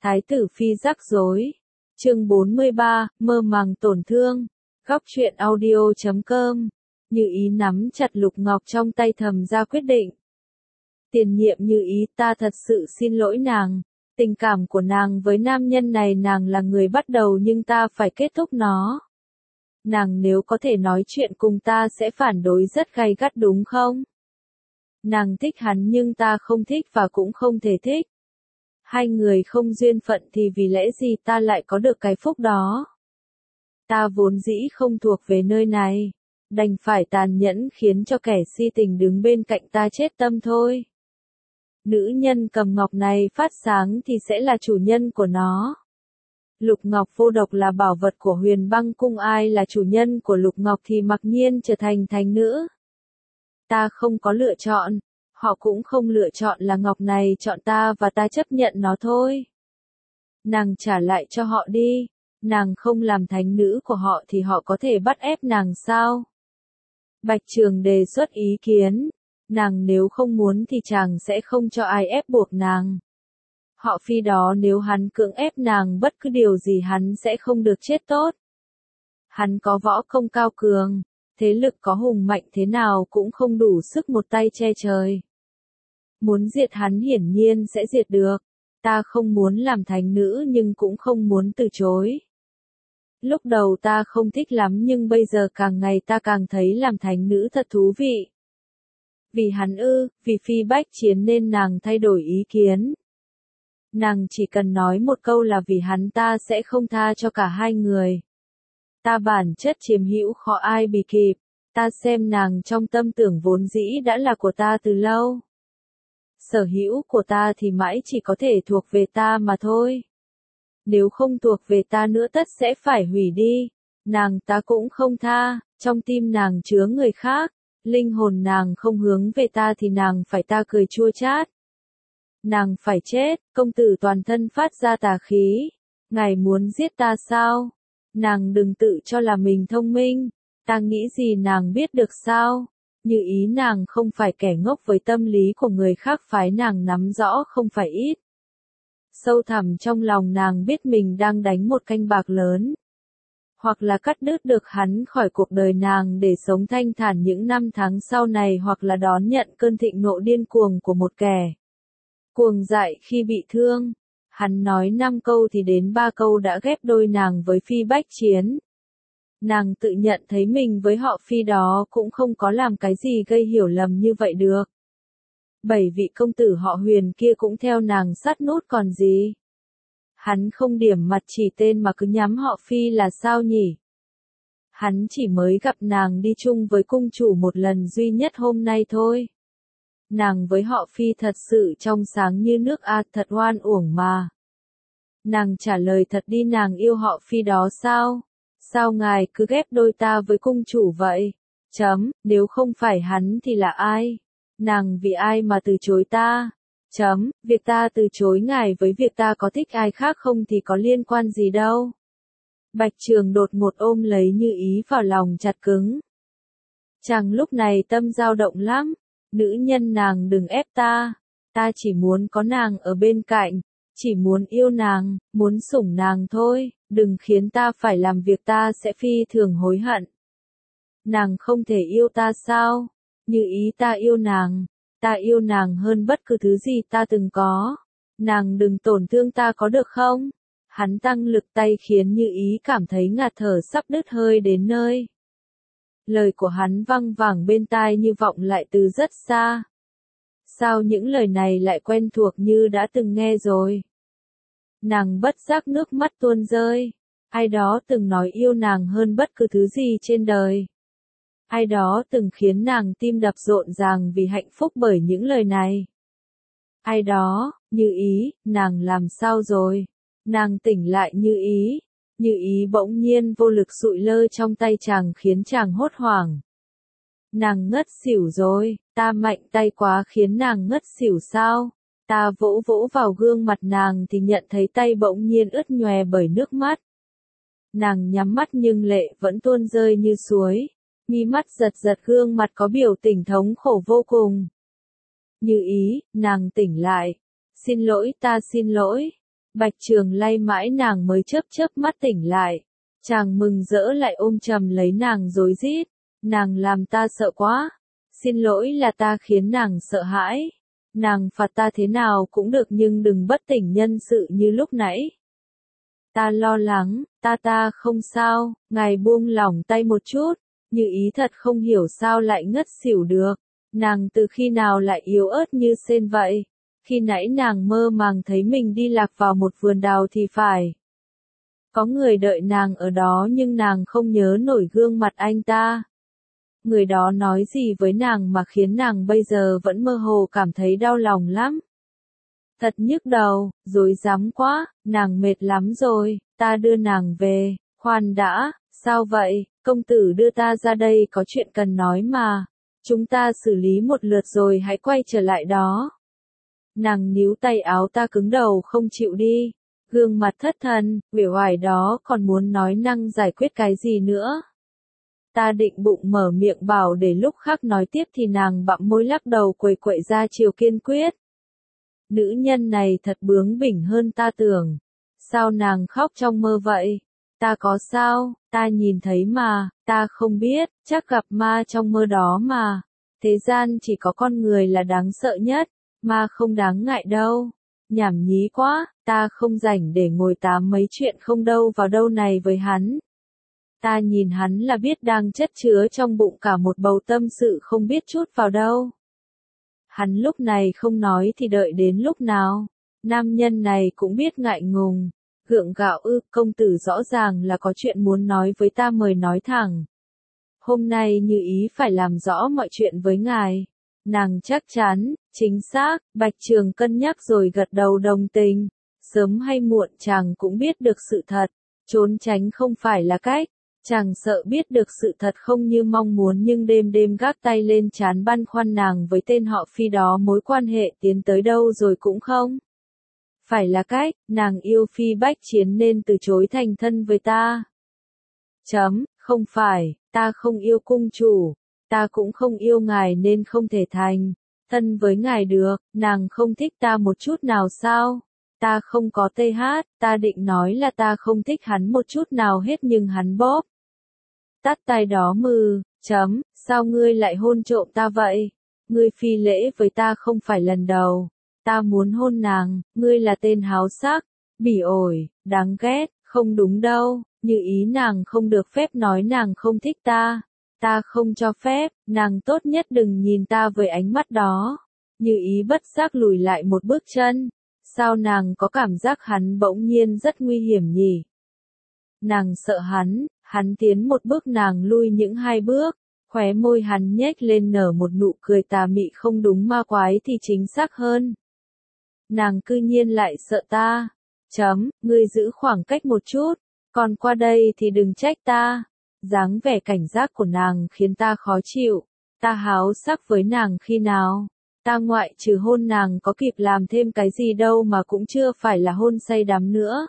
Thái tử phi rắc rối. Chương 43, mơ màng tổn thương. Góc truyện audio.com. Như Ý nắm chặt lục ngọc trong tay thầm ra quyết định. Tiền nhiệm Như Ý, ta thật sự xin lỗi nàng. Tình cảm của nàng với nam nhân này nàng là người bắt đầu nhưng ta phải kết thúc nó. Nàng nếu có thể nói chuyện cùng ta sẽ phản đối rất gay gắt đúng không? Nàng thích hắn nhưng ta không thích và cũng không thể thích. Hai người không duyên phận thì vì lẽ gì ta lại có được cái phúc đó? Ta vốn dĩ không thuộc về nơi này, đành phải tàn nhẫn khiến cho kẻ si tình đứng bên cạnh ta chết tâm thôi. Nữ nhân cầm ngọc này phát sáng thì sẽ là chủ nhân của nó. Lục ngọc vô độc là bảo vật của Huyền Băng Cung, ai là chủ nhân của lục ngọc thì mặc nhiên trở thành thánh nữ. Ta không có lựa chọn, họ cũng không lựa chọn, là ngọc này chọn ta và ta chấp nhận nó thôi. Nàng trả lại cho họ đi, nàng không làm thánh nữ của họ thì họ có thể bắt ép nàng sao? Bạch Trường đề xuất ý kiến, nàng nếu không muốn thì chàng sẽ không cho ai ép buộc nàng. Họ Phi đó nếu hắn cưỡng ép nàng bất cứ điều gì hắn sẽ không được chết tốt. Hắn có võ công cao cường, thế lực có hùng mạnh thế nào cũng không đủ sức một tay che trời. Muốn diệt hắn hiển nhiên sẽ diệt được. Ta không muốn làm thánh nữ nhưng cũng không muốn từ chối. Lúc đầu ta không thích lắm nhưng bây giờ càng ngày ta càng thấy làm thánh nữ thật thú vị. Vì hắn ư, vì Phi bách chiến nên nàng thay đổi ý kiến. Nàng chỉ cần nói một câu là vì hắn ta sẽ không tha cho cả hai người. Ta bản chất chiếm hữu khó ai bì kịp, ta xem nàng trong tâm tưởng vốn dĩ đã là của ta từ lâu. Sở hữu của ta thì mãi chỉ có thể thuộc về ta mà thôi. Nếu không thuộc về ta nữa tất sẽ phải hủy đi. Nàng ta cũng không tha, trong tim nàng chứa người khác. Linh hồn nàng không hướng về ta thì nàng phải ta cười chua chát. Nàng phải chết, công tử toàn thân phát ra tà khí. Ngài muốn giết ta sao? Nàng đừng tự cho là mình thông minh. Ta nghĩ gì nàng biết được sao? Như Ý nàng không phải kẻ ngốc, với tâm lý của người khác phái nàng nắm rõ không phải ít. Sâu thẳm trong lòng nàng biết mình đang đánh một canh bạc lớn. Hoặc là cắt đứt được hắn khỏi cuộc đời nàng để sống thanh thản những năm tháng sau này, hoặc là đón nhận cơn thịnh nộ điên cuồng của một kẻ cuồng dại khi bị thương. Hắn nói 5 câu thì đến 3 câu đã ghép đôi nàng với Phi bách chiến. Nàng tự nhận thấy mình với họ Phi đó cũng không có làm cái gì gây hiểu lầm như vậy được. 7 vị công tử họ Huyền kia cũng theo nàng sát nút còn gì. Hắn không điểm mặt chỉ tên mà cứ nhắm họ Phi là sao nhỉ? Hắn chỉ mới gặp nàng đi chung với cung chủ một lần duy nhất hôm nay thôi. Nàng với họ Phi thật sự trong sáng như nước thật oan uổng mà. Nàng trả lời thật đi, nàng yêu họ Phi đó sao? Sao ngài cứ ghép đôi ta với cung chủ vậy? Nếu không phải hắn thì là ai? Nàng vì ai mà từ chối ta? Việc ta từ chối ngài với việc ta có thích ai khác không thì có liên quan gì đâu. Bạch Trường đột ngột ôm lấy Như Ý vào lòng chặt cứng. Chàng lúc này tâm dao động lắm. Nữ nhân nàng đừng ép ta. Ta chỉ muốn có nàng ở bên cạnh. Chỉ muốn yêu nàng, muốn sủng nàng thôi. Đừng khiến ta phải làm việc ta sẽ phi thường hối hận. Nàng không thể yêu ta sao? Như Ý, ta yêu nàng. Ta yêu nàng hơn bất cứ thứ gì ta từng có. Nàng đừng tổn thương ta có được không? Hắn tăng lực tay khiến Như Ý cảm thấy ngạt thở sắp đứt hơi đến nơi. Lời của hắn văng vẳng bên tai như vọng lại từ rất xa. Sao những lời này lại quen thuộc như đã từng nghe rồi? Nàng bất giác nước mắt tuôn rơi. Ai đó từng nói yêu nàng hơn bất cứ thứ gì trên đời. Ai đó từng khiến nàng tim đập rộn ràng vì hạnh phúc bởi những lời này. Ai đó, Như Ý, nàng làm sao rồi? Nàng tỉnh lại Như Ý. Như Ý bỗng nhiên vô lực sụi lơ trong tay chàng khiến chàng hốt hoảng. Nàng ngất xỉu rồi, ta mạnh tay quá khiến nàng ngất xỉu sao? Ta vỗ vỗ vào gương mặt nàng thì nhận thấy tay bỗng nhiên ướt nhòe bởi nước mắt. Nàng nhắm mắt nhưng lệ vẫn tuôn rơi như suối. Mi mắt giật giật, gương mặt có biểu tình thống khổ vô cùng. Như Ý, nàng tỉnh lại. Xin lỗi, ta xin lỗi. Bạch Trường lay mãi nàng mới chớp chớp mắt tỉnh lại. Chàng mừng rỡ lại ôm chầm lấy nàng rối rít. Nàng làm ta sợ quá. Xin lỗi là ta khiến nàng sợ hãi. Nàng phạt ta thế nào cũng được nhưng đừng bất tỉnh nhân sự như lúc nãy. Ta lo lắng, ta không sao, ngài buông lỏng tay một chút. Như Ý thật không hiểu sao lại ngất xỉu được. Nàng từ khi nào lại yếu ớt như sên vậy. Khi nãy nàng mơ màng thấy mình đi lạc vào một vườn đào thì phải. Có người đợi nàng ở đó nhưng nàng không nhớ nổi gương mặt anh ta. Người đó nói gì với nàng mà khiến nàng bây giờ vẫn mơ hồ cảm thấy đau lòng lắm. Thật nhức đầu, rối rắm quá, nàng mệt lắm rồi, ta đưa nàng về. Khoan đã, sao vậy, công tử đưa ta ra đây có chuyện cần nói mà. Chúng ta xử lý một lượt rồi hãy quay trở lại đó. Nàng níu tay áo ta cứng đầu không chịu đi. Gương mặt thất thần, uể oải đó còn muốn nói năng giải quyết cái gì nữa. Ta định bụng mở miệng bảo để lúc khác nói tiếp thì nàng bặm môi lắc đầu quầy quậy ra chiều kiên quyết. Nữ nhân này thật bướng bỉnh hơn ta tưởng. Sao nàng khóc trong mơ vậy? Ta có sao, ta nhìn thấy mà, ta không biết, chắc gặp ma trong mơ đó mà. Thế gian chỉ có con người là đáng sợ nhất, ma không đáng ngại đâu. Nhảm nhí quá, ta không rảnh để ngồi tám mấy chuyện không đâu vào đâu này với hắn. Ta nhìn hắn là biết đang chất chứa trong bụng cả một bầu tâm sự không biết chút vào đâu. Hắn lúc này không nói thì đợi đến lúc nào. Nam nhân này cũng biết ngại ngùng. Gượng gạo công tử rõ ràng là có chuyện muốn nói với ta mời nói thẳng. Hôm nay Như Ý phải làm rõ mọi chuyện với ngài. Nàng chắc chắn, chính xác, Bạch Trường cân nhắc rồi gật đầu đồng tình. Sớm hay muộn chàng cũng biết được sự thật. Trốn tránh không phải là cách. Chàng sợ biết được sự thật không như mong muốn nhưng đêm đêm gác tay lên trán băn khoăn nàng với tên họ Phi đó mối quan hệ tiến tới đâu rồi cũng không. Phải là cách, nàng yêu Phi Bách Chiến nên từ chối thành thân với ta. Không phải, ta không yêu cung chủ, ta cũng không yêu ngài nên không thể thành thân với ngài được, nàng không thích ta một chút nào sao? Ta không có ta định nói là ta không thích hắn một chút nào hết nhưng hắn bóp. Tắt tay đó sao ngươi lại hôn trộm ta vậy? Ngươi phi lễ với ta không phải lần đầu. Ta muốn hôn nàng, ngươi là tên háo sắc, bỉ ổi, đáng ghét, không đúng đâu, Như Ý nàng không được phép nói nàng không thích ta. Ta không cho phép, nàng tốt nhất đừng nhìn ta với ánh mắt đó. Như Ý bất giác lùi lại một bước chân. Sao nàng có cảm giác hắn bỗng nhiên rất nguy hiểm nhỉ? Nàng sợ hắn tiến một bước nàng lui những hai bước, khóe môi hắn nhếch lên nở một nụ cười tà mị không đúng ma quái thì chính xác hơn. Nàng cư nhiên lại sợ ta. Ngươi giữ khoảng cách một chút, còn qua đây thì đừng trách ta. Dáng vẻ cảnh giác của nàng khiến ta khó chịu. Ta háo sắc với nàng khi nào? Ta ngoại trừ hôn nàng có kịp làm thêm cái gì đâu mà cũng chưa phải là hôn say đắm nữa.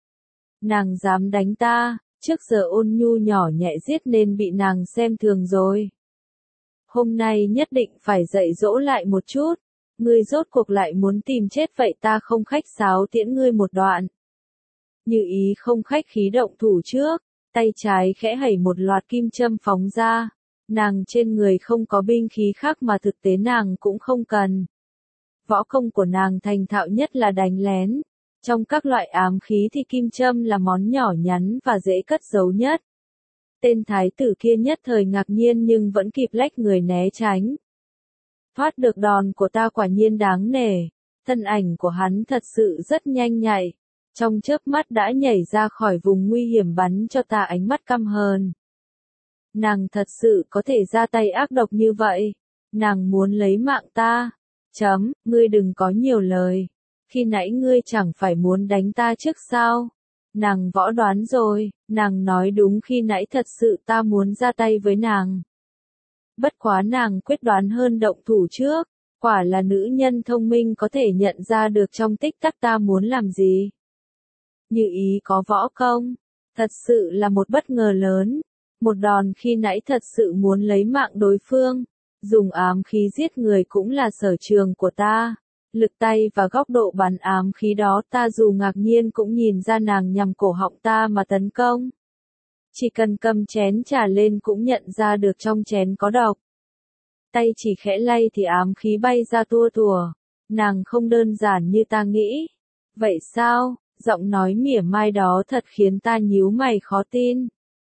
Nàng dám đánh ta, trước giờ ôn nhu nhỏ nhẹ giết nên bị nàng xem thường rồi. Hôm nay nhất định phải dạy dỗ lại một chút. Ngươi rốt cuộc lại muốn tìm chết vậy ta không khách sáo tiễn ngươi một đoạn. Như Ý không khách khí động thủ trước, tay trái khẽ hẩy một loạt kim châm phóng ra. Nàng trên người không có binh khí khác mà thực tế nàng cũng không cần. Võ công của nàng thành thạo nhất là đánh lén. Trong các loại ám khí thì kim châm là món nhỏ nhắn và dễ cất giấu nhất. Tên thái tử kia nhất thời ngạc nhiên nhưng vẫn kịp lách người né tránh. Thoát được đòn của ta quả nhiên đáng nể. Thân ảnh của hắn thật sự rất nhanh nhạy. Trong chớp mắt đã nhảy ra khỏi vùng nguy hiểm bắn cho ta ánh mắt căm hờn. Nàng thật sự có thể ra tay ác độc như vậy. Nàng muốn lấy mạng ta. Ngươi đừng có nhiều lời. Khi nãy ngươi chẳng phải muốn đánh ta trước sao? Nàng võ đoán rồi, nàng nói đúng khi nãy thật sự ta muốn ra tay với nàng. Bất quá nàng quyết đoán hơn động thủ trước, quả là nữ nhân thông minh có thể nhận ra được trong tích tắc ta muốn làm gì. Như Ý có võ công, thật sự là một bất ngờ lớn. Một đòn khi nãy thật sự muốn lấy mạng đối phương, dùng ám khí giết người cũng là sở trường của ta. Lực tay và góc độ bắn ám khí đó ta dù ngạc nhiên cũng nhìn ra nàng nhằm cổ họng ta mà tấn công. Chỉ cần cầm chén trà lên cũng nhận ra được trong chén có độc. Tay chỉ khẽ lay thì ám khí bay ra tua tủa. Nàng không đơn giản như ta nghĩ. Vậy sao? Giọng nói mỉa mai đó thật khiến ta nhíu mày khó tin.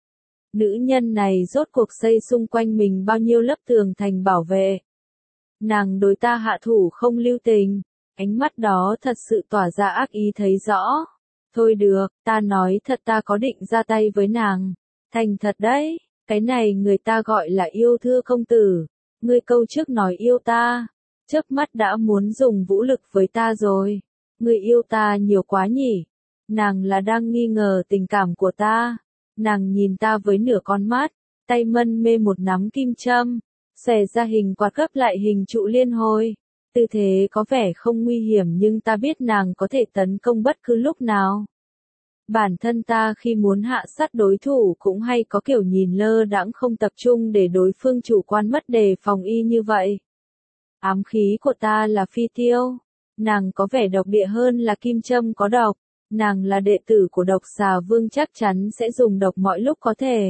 Nữ nhân này rốt cuộc xây xung quanh mình bao nhiêu lớp tường thành bảo vệ. Nàng đối ta hạ thủ không lưu tình. Ánh mắt đó thật sự tỏa ra ác ý thấy rõ. Thôi được, ta nói thật ta có định ra tay với nàng. Thành thật đấy, cái này người ta gọi là yêu thưa công tử. Ngươi câu trước nói yêu ta, chớp mắt đã muốn dùng vũ lực với ta rồi. Ngươi yêu ta nhiều quá nhỉ? Nàng là đang nghi ngờ tình cảm của ta. Nàng nhìn ta với nửa con mắt, tay mân mê một nắm kim châm, xòe ra hình quạt gấp lại hình trụ liên hồi. Tư thế có vẻ không nguy hiểm nhưng ta biết nàng có thể tấn công bất cứ lúc nào. Bản thân ta khi muốn hạ sát đối thủ cũng hay có kiểu nhìn lơ đãng không tập trung để đối phương chủ quan mất đề phòng y như vậy. Ám khí của ta là phi tiêu. Nàng có vẻ độc địa hơn là kim châm có độc. Nàng là đệ tử của độc xà vương chắc chắn sẽ dùng độc mọi lúc có thể.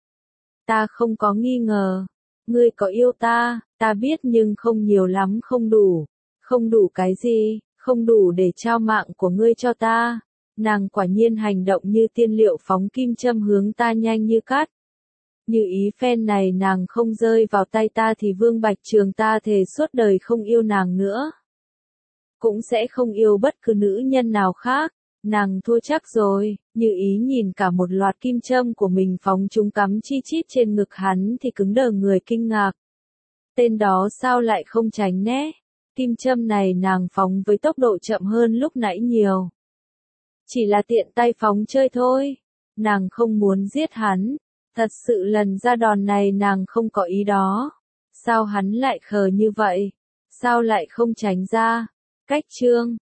Ta không có nghi ngờ. Ngươi có yêu ta, ta biết nhưng không nhiều lắm không đủ. Không đủ cái gì, không đủ để trao mạng của ngươi cho ta. Nàng quả nhiên hành động như tiên liệu phóng kim châm hướng ta nhanh như cát. Như ý phen này nàng không rơi vào tay ta thì Vương Bạch Trường ta thề suốt đời không yêu nàng nữa. Cũng sẽ không yêu bất cứ nữ nhân nào khác. Nàng thua chắc rồi, Như ý nhìn cả một loạt kim châm của mình phóng chúng cắm chi chít trên ngực hắn thì cứng đờ người kinh ngạc. Tên đó sao lại không tránh né? Kim châm này nàng phóng với tốc độ chậm hơn lúc nãy nhiều. Chỉ là tiện tay phóng chơi thôi. Nàng không muốn giết hắn. Thật sự lần ra đòn này nàng không có ý đó. Sao hắn lại khờ như vậy? Sao lại không tránh ra? Cách chương